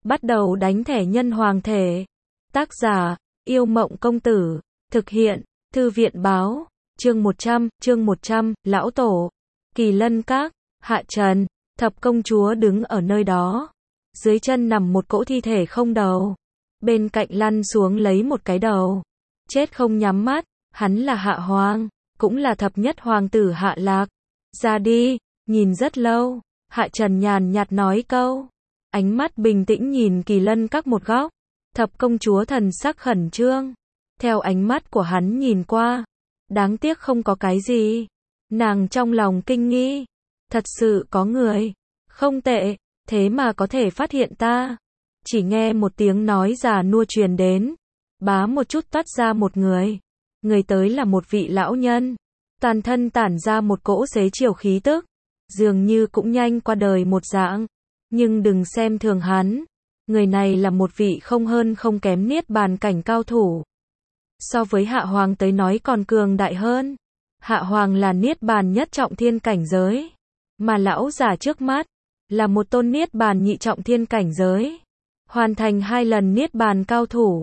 bắt đầu đánh thẻ nhân hoàng thể. Tác giả, Yêu Mộng Công Tử. Thực hiện, Thư viện Báo. Chương 100, Lão Tổ. Kỳ Lân Các, Hạ Trần. Thập công chúa đứng ở nơi đó. Dưới chân nằm một cỗ thi thể không đầu. Bên cạnh lăn xuống lấy một cái đầu. Chết không nhắm mắt, hắn là Hạ Hoàng, cũng là thập nhất hoàng tử Hạ Lạc. Ra đi, nhìn rất lâu. Hạ Trần nhàn nhạt nói câu. Ánh mắt bình tĩnh nhìn Kỳ Lân Các một góc. Thập công chúa thần sắc khẩn trương. Theo ánh mắt của hắn nhìn qua. Đáng tiếc không có cái gì. Nàng trong lòng kinh nghi. Thật sự có người. Không tệ, thế mà có thể phát hiện ta. Chỉ nghe một tiếng nói già nua truyền đến. Bá một chút toát ra một người. Người tới là một vị lão nhân. Toàn thân tản ra một cỗ xế chiều khí tức. Dường như cũng nhanh qua đời một dạng. Nhưng đừng xem thường hắn. Người này là một vị không hơn không kém niết bàn cảnh cao thủ. So với Hạ Hoàng tới nói còn cường đại hơn. Hạ Hoàng là niết bàn nhất trọng thiên cảnh giới. Mà lão già trước mắt là một tôn niết bàn nhị trọng thiên cảnh giới. Hoàn thành 2 lần niết bàn cao thủ.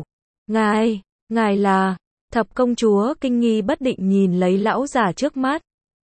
Ngài là... Thập công chúa kinh nghi bất định nhìn lấy lão già trước mắt.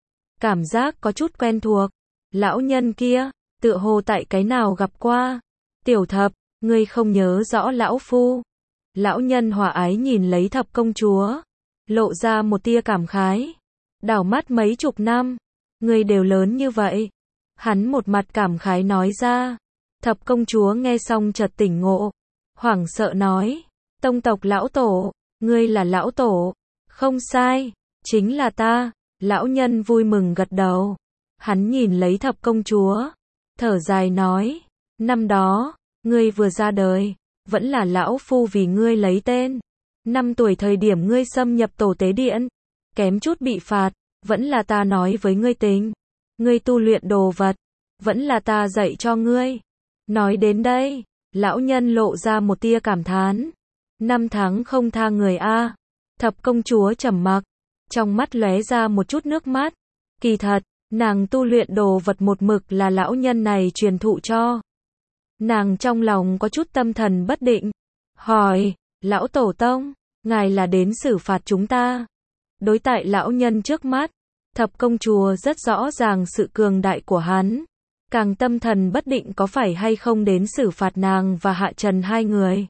Cảm giác có chút quen thuộc. Lão nhân kia, tựa hồ tại cái nào gặp qua. Tiểu thập, ngươi không nhớ rõ lão phu. Lão nhân hòa ái nhìn lấy thập công chúa. Lộ ra một tia cảm khái. Đảo mắt mấy chục năm. Ngươi đều lớn như vậy. Hắn một mặt cảm khái nói ra. Thập công chúa nghe xong chợt tỉnh ngộ. Hoảng sợ nói. Tông tộc lão tổ. Ngươi là lão tổ. Không sai. Chính là ta. Lão nhân vui mừng gật đầu. Hắn nhìn lấy thập công chúa. Thở dài nói. Năm đó, ngươi vừa ra đời. Vẫn là lão phu vì ngươi lấy tên. 5 tuổi thời điểm ngươi xâm nhập tổ tế điện. Kém chút bị phạt. Vẫn là ta nói với ngươi tính. Ngươi tu luyện đồ vật. Vẫn là ta dạy cho ngươi. Nói đến đây. Lão nhân lộ ra một tia cảm thán. 5 tháng không tha người a. Thập công chúa trầm mặc. Trong mắt lóe ra một chút nước mắt. Kỳ thật, nàng tu luyện đồ vật một mực là lão nhân này truyền thụ cho. Nàng trong lòng có chút tâm thần bất định. Hỏi, lão tổ tông, ngài là đến xử phạt chúng ta. Đối tại lão nhân trước mắt, thập công chúa rất rõ ràng sự cường đại của hắn. Càng tâm thần bất định có phải hay không đến xử phạt nàng và Hạ Trần 2 người.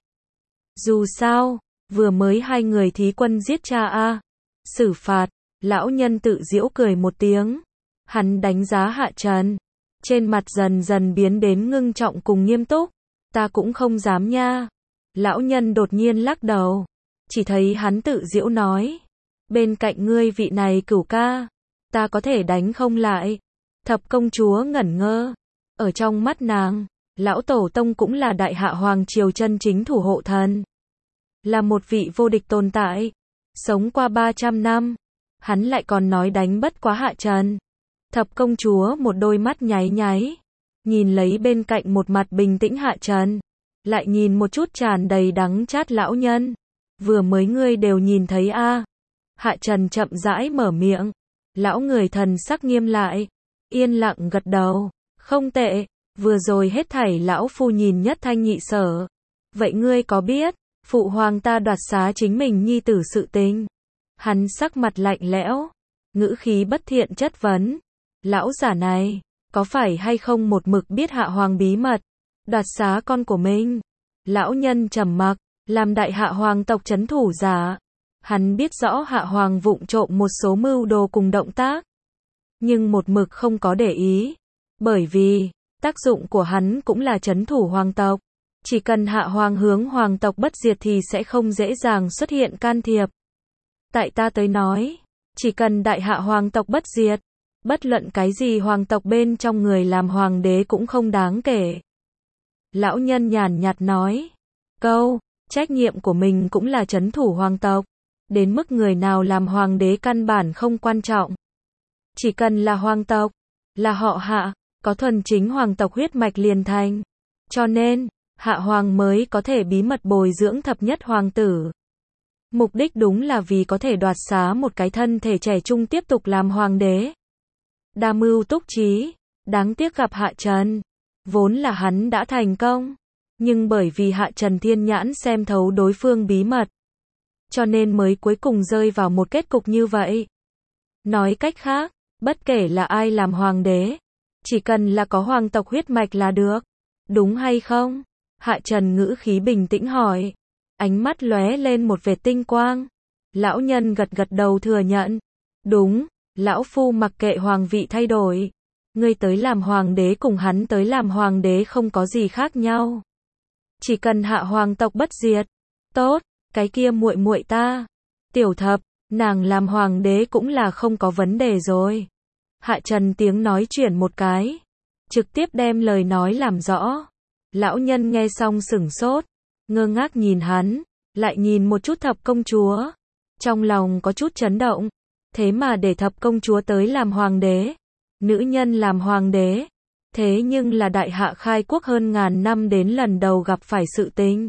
Dù sao, vừa mới 2 người thí quân giết cha a. Xử phạt, lão nhân tự giễu cười một tiếng. Hắn đánh giá Hạ Trần. Trên mặt dần dần biến đến ngưng trọng cùng nghiêm túc. Ta cũng không dám nha. Lão nhân đột nhiên lắc đầu. Chỉ thấy hắn tự giễu nói. Bên cạnh ngươi vị này cửu ca. Ta có thể đánh không lại. Thập công chúa ngẩn ngơ. Ở trong mắt nàng, lão tổ tông cũng là đại Hạ Hoàng triều chân chính thủ hộ thần. Là một vị vô địch tồn tại. Sống qua 300 năm. Hắn lại còn nói đánh bất quá Hạ Trần. Thập công chúa một đôi mắt nháy nháy. Nhìn lấy bên cạnh một mặt bình tĩnh Hạ Trần. Lại nhìn một chút tràn đầy đắng chát lão nhân. Vừa mới ngươi đều nhìn thấy a. Hạ Trần chậm rãi mở miệng. Lão người thần sắc nghiêm lại. Yên lặng gật đầu. Không tệ. Vừa rồi hết thảy lão phu nhìn nhất thanh nhị sở. Vậy ngươi có biết, phụ hoàng ta đoạt xá chính mình nhi tử sự tình? Hắn sắc mặt lạnh lẽo. Ngữ khí bất thiện chất vấn. Lão giả này, có phải hay không một mực biết Hạ Hoàng bí mật, đoạt xá con của mình? Lão nhân trầm mặc, làm đại Hạ Hoàng tộc trấn thủ giả. Hắn biết rõ Hạ Hoàng vụng trộm một số mưu đồ cùng động tác. Nhưng một mực không có để ý. Bởi vì, tác dụng của hắn cũng là trấn thủ hoàng tộc. Chỉ cần Hạ Hoàng hướng hoàng tộc bất diệt thì sẽ không dễ dàng xuất hiện can thiệp. Tại ta tới nói, chỉ cần đại Hạ Hoàng tộc bất diệt, bất luận cái gì hoàng tộc bên trong người làm hoàng đế cũng không đáng kể. Lão nhân nhàn nhạt nói. Trách nhiệm của mình cũng là trấn thủ hoàng tộc. Đến mức người nào làm hoàng đế căn bản không quan trọng. Chỉ cần là hoàng tộc, là họ Hạ, có thuần chính hoàng tộc huyết mạch liền thành. Cho nên, Hạ Hoàng mới có thể bí mật bồi dưỡng thập nhất hoàng tử. Mục đích đúng là vì có thể đoạt xá một cái thân thể trẻ trung tiếp tục làm hoàng đế. Đa mưu túc trí, đáng tiếc gặp Hạ Trần. Vốn là hắn đã thành công. Nhưng bởi vì Hạ Trần thiên nhãn xem thấu đối phương bí mật, cho nên mới cuối cùng rơi vào một kết cục như vậy. Nói cách khác, bất kể là ai làm hoàng đế, chỉ cần là có hoàng tộc huyết mạch là được. Đúng hay không? Hạ Trần ngữ khí bình tĩnh hỏi. Ánh mắt lóe lên một vệt tinh quang. Lão nhân gật gật đầu thừa nhận. Đúng, lão phu mặc kệ hoàng vị thay đổi. Ngươi tới làm hoàng đế cùng hắn tới làm hoàng đế không có gì khác nhau. Chỉ cần hạ hoàng tộc bất diệt. Tốt, cái kia muội muội ta. Tiểu Thập, nàng làm hoàng đế cũng là không có vấn đề rồi. Hạ Trần tiếng nói chuyển một cái, trực tiếp đem lời nói làm rõ. Lão nhân nghe xong sửng sốt, ngơ ngác nhìn hắn, lại nhìn một chút Thập công chúa. Trong lòng có chút chấn động, thế mà để Thập công chúa tới làm hoàng đế. Nữ nhân làm hoàng đế, thế nhưng là đại hạ khai quốc hơn ngàn năm đến lần đầu gặp phải sự tình.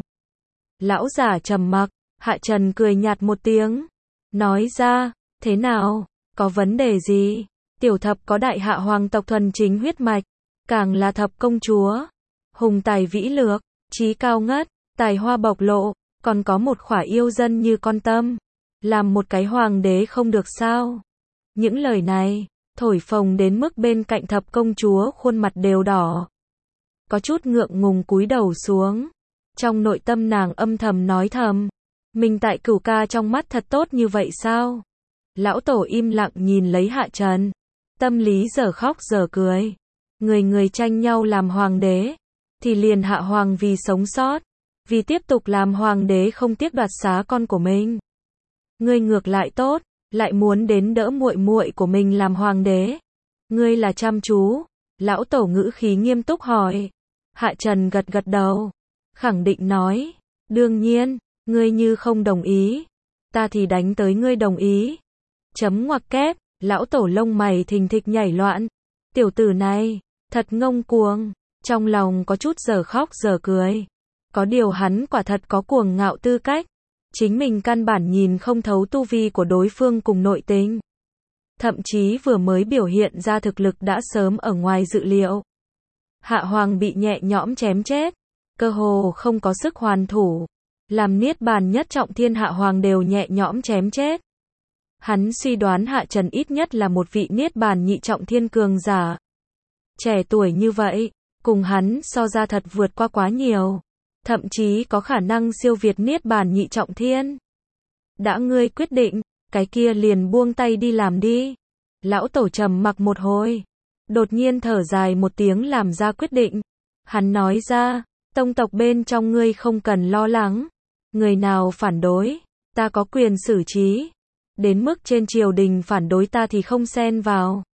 Lão giả trầm mặc, Hạ Trần cười nhạt một tiếng, nói ra, thế nào, có vấn đề gì? Tiểu Thập có đại hạ hoàng tộc thuần chính huyết mạch, càng là Thập công chúa, hùng tài vĩ lược, trí cao ngất, tài hoa bộc lộ, còn có một khỏa yêu dân như con Tâm, làm một cái hoàng đế không được sao? Những lời này thổi phồng đến mức bên cạnh Thập công chúa khuôn mặt đều đỏ, có chút ngượng ngùng cúi đầu xuống. Trong nội tâm nàng âm thầm nói thầm, mình tại Cửu ca trong mắt thật tốt như vậy sao? Lão tổ im lặng nhìn lấy Hạ Trần, tâm lý giờ khóc giờ cười. Người người tranh nhau làm hoàng đế, thì liền hạ hoàng vì sống sót, vì tiếp tục làm hoàng đế không tiếc đoạt xá con của mình. Ngươi ngược lại tốt, lại muốn đến đỡ muội muội của mình làm hoàng đế. Ngươi là chăm chú? Lão tổ ngữ khí nghiêm túc hỏi. Hạ Trần gật gật đầu, khẳng định nói, đương nhiên, ngươi như không đồng ý, ta thì đánh tới ngươi đồng ý. Chấm ngoặc kép, lão tổ lông mày thình thịch nhảy loạn. Tiểu tử này, thật ngông cuồng, trong lòng có chút giờ khóc giờ cười. Có điều hắn quả thật có cuồng ngạo tư cách. Chính mình căn bản nhìn không thấu tu vi của đối phương cùng nội tình. Thậm chí vừa mới biểu hiện ra thực lực đã sớm ở ngoài dự liệu. Hạ hoàng bị nhẹ nhõm chém chết, cơ hồ không có sức hoàn thủ. Làm niết bàn nhất trọng thiên hạ hoàng đều nhẹ nhõm chém chết. Hắn suy đoán Hạ Trần ít nhất là một vị niết bàn nhị trọng thiên cường giả. Trẻ tuổi như vậy, cùng hắn so ra thật vượt qua quá nhiều. Thậm chí có khả năng siêu việt niết bàn nhị trọng thiên. Đã ngươi quyết định, cái kia liền buông tay đi làm đi. Lão tổ trầm mặc một hồi, đột nhiên thở dài một tiếng làm ra quyết định. Hắn nói ra, tông tộc bên trong ngươi không cần lo lắng. Người nào phản đối, ta có quyền xử trí. Đến mức trên triều đình phản đối ta thì không xen vào.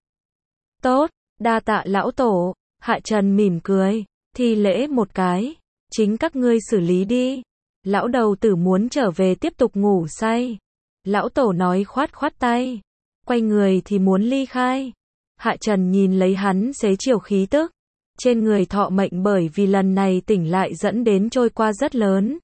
Tốt, đa tạ lão tổ. Hạ Trần mỉm cười, thi lễ một cái. Chính các ngươi xử lý đi. Lão đầu tử muốn trở về tiếp tục ngủ say. Lão tổ nói khoát khoát tay, quay người thì muốn ly khai. Hạ Trần nhìn lấy hắn xế chiều khí tức, trên người thọ mệnh bởi vì lần này tỉnh lại dẫn đến trôi qua rất lớn.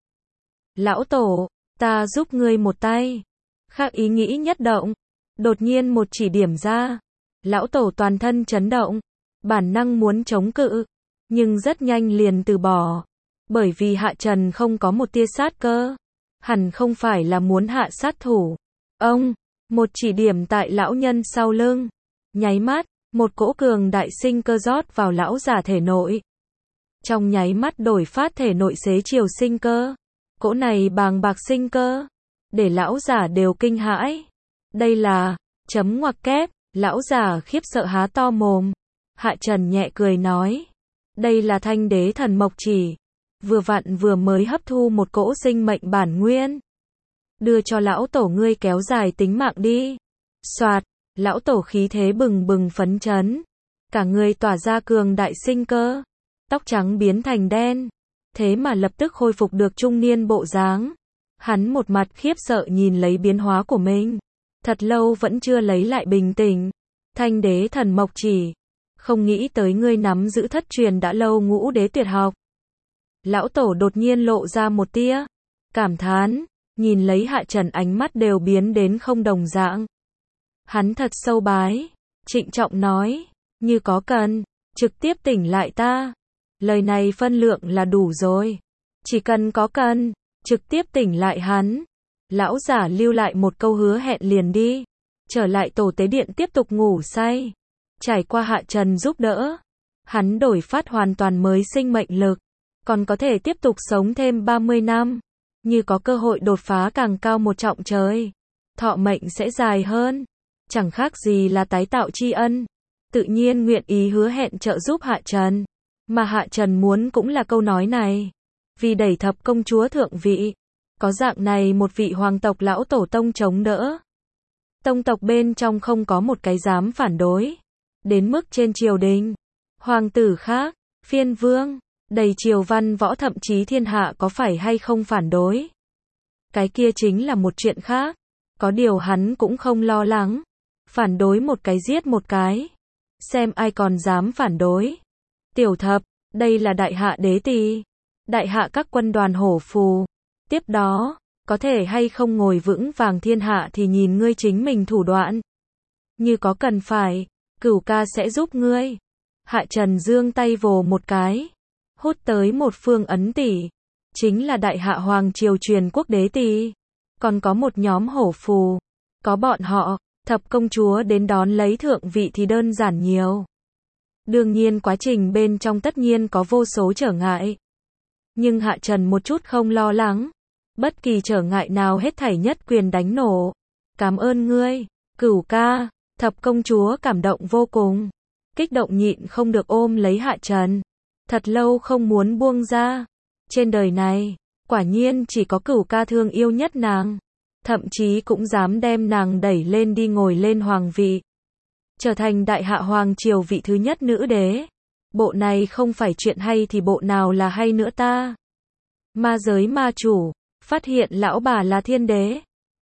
Lão tổ, ta giúp ngươi một tay. Khác ý nghĩ nhất động, đột nhiên một chỉ điểm ra. Lão tổ toàn thân chấn động, bản năng muốn chống cự, nhưng rất nhanh liền từ bỏ. Bởi vì Hạ Trần không có một tia sát cơ, hẳn không phải là muốn hạ sát thủ. Ông, một chỉ điểm tại lão nhân sau lưng, nháy mắt, một cỗ cường đại sinh cơ rót vào lão giả thể nội. Trong nháy mắt đổi phát thể nội xế chiều sinh cơ, cỗ này bàng bạc sinh cơ, để lão giả đều kinh hãi. Đây là, chấm ngoặc kép, lão giả khiếp sợ há to mồm. Hạ Trần nhẹ cười nói, đây là Thanh Đế Thần Mộc Chỉ. Vừa vặn vừa mới hấp thu một cỗ sinh mệnh bản nguyên. Đưa cho lão tổ ngươi kéo dài tính mạng đi. Soạt, lão tổ khí thế bừng bừng phấn chấn. Cả người tỏa ra cường đại sinh cơ. Tóc trắng biến thành đen. Thế mà lập tức khôi phục được trung niên bộ dáng. Hắn một mặt khiếp sợ nhìn lấy biến hóa của mình. Thật lâu vẫn chưa lấy lại bình tĩnh. Thanh Đế Thần Mộc Chỉ. Không nghĩ tới ngươi nắm giữ thất truyền đã lâu ngũ đế tuyệt học. Lão tổ đột nhiên lộ ra một tia cảm thán, nhìn lấy Hạ Trần ánh mắt đều biến đến không đồng dạng. Hắn thật sâu bái, trịnh trọng nói, như có cần, trực tiếp tỉnh lại ta. Lời này phân lượng là đủ rồi. Chỉ cần có cần, trực tiếp tỉnh lại hắn. Lão giả lưu lại một câu hứa hẹn liền đi. Trở lại tổ tế điện tiếp tục ngủ say. Trải qua Hạ Trần giúp đỡ, hắn đổi phát hoàn toàn mới sinh mệnh lực. Còn có thể tiếp tục sống thêm 30 năm. Như có cơ hội đột phá càng cao một trọng trời. Thọ mệnh sẽ dài hơn. Chẳng khác gì là tái tạo tri ân. Tự nhiên nguyện ý hứa hẹn trợ giúp Hạ Trần. Mà Hạ Trần muốn cũng là câu nói này. Vì đẩy thập công chúa thượng vị. Có dạng này một vị hoàng tộc lão tổ tông chống đỡ. Tông tộc bên trong không có một cái dám phản đối. Đến mức trên triều đình. Hoàng tử khác, phiên vương, đầy triều văn võ thậm chí thiên hạ có phải hay không phản đối. Cái kia chính là một chuyện khác. Có điều hắn cũng không lo lắng. Phản đối một cái giết một cái. Xem ai còn dám phản đối. Tiểu thập, đây là đại hạ đế tỳ. Đại hạ các quân đoàn hổ phù. Tiếp đó, có thể hay không ngồi vững vàng thiên hạ thì nhìn ngươi chính mình thủ đoạn. Như có cần phải, Cửu ca sẽ giúp ngươi. Hạ Trần giương tay vồ một cái. Hút tới một phương ấn tỷ. Chính là đại hạ hoàng triều truyền quốc đế tỳ. Còn có một nhóm hổ phù. Có bọn họ, thập công chúa đến đón lấy thượng vị thì đơn giản nhiều. Đương nhiên quá trình bên trong tất nhiên có vô số trở ngại. Nhưng Hạ Trần một chút không lo lắng. Bất kỳ trở ngại nào hết thảy nhất quyền đánh nổ. Cảm ơn ngươi, Cửu ca. Thập công chúa cảm động vô cùng. Kích động nhịn không được ôm lấy Hạ Trần. Thật lâu không muốn buông ra. Trên đời này, quả nhiên chỉ có Cửu ca thương yêu nhất nàng. Thậm chí cũng dám đem nàng đẩy lên đi ngồi lên hoàng vị. Trở thành đại hạ hoàng triều vị thứ nhất nữ đế. Bộ này không phải chuyện hay thì bộ nào là hay nữa ta. Ma giới ma chủ, phát hiện lão bà là thiên đế.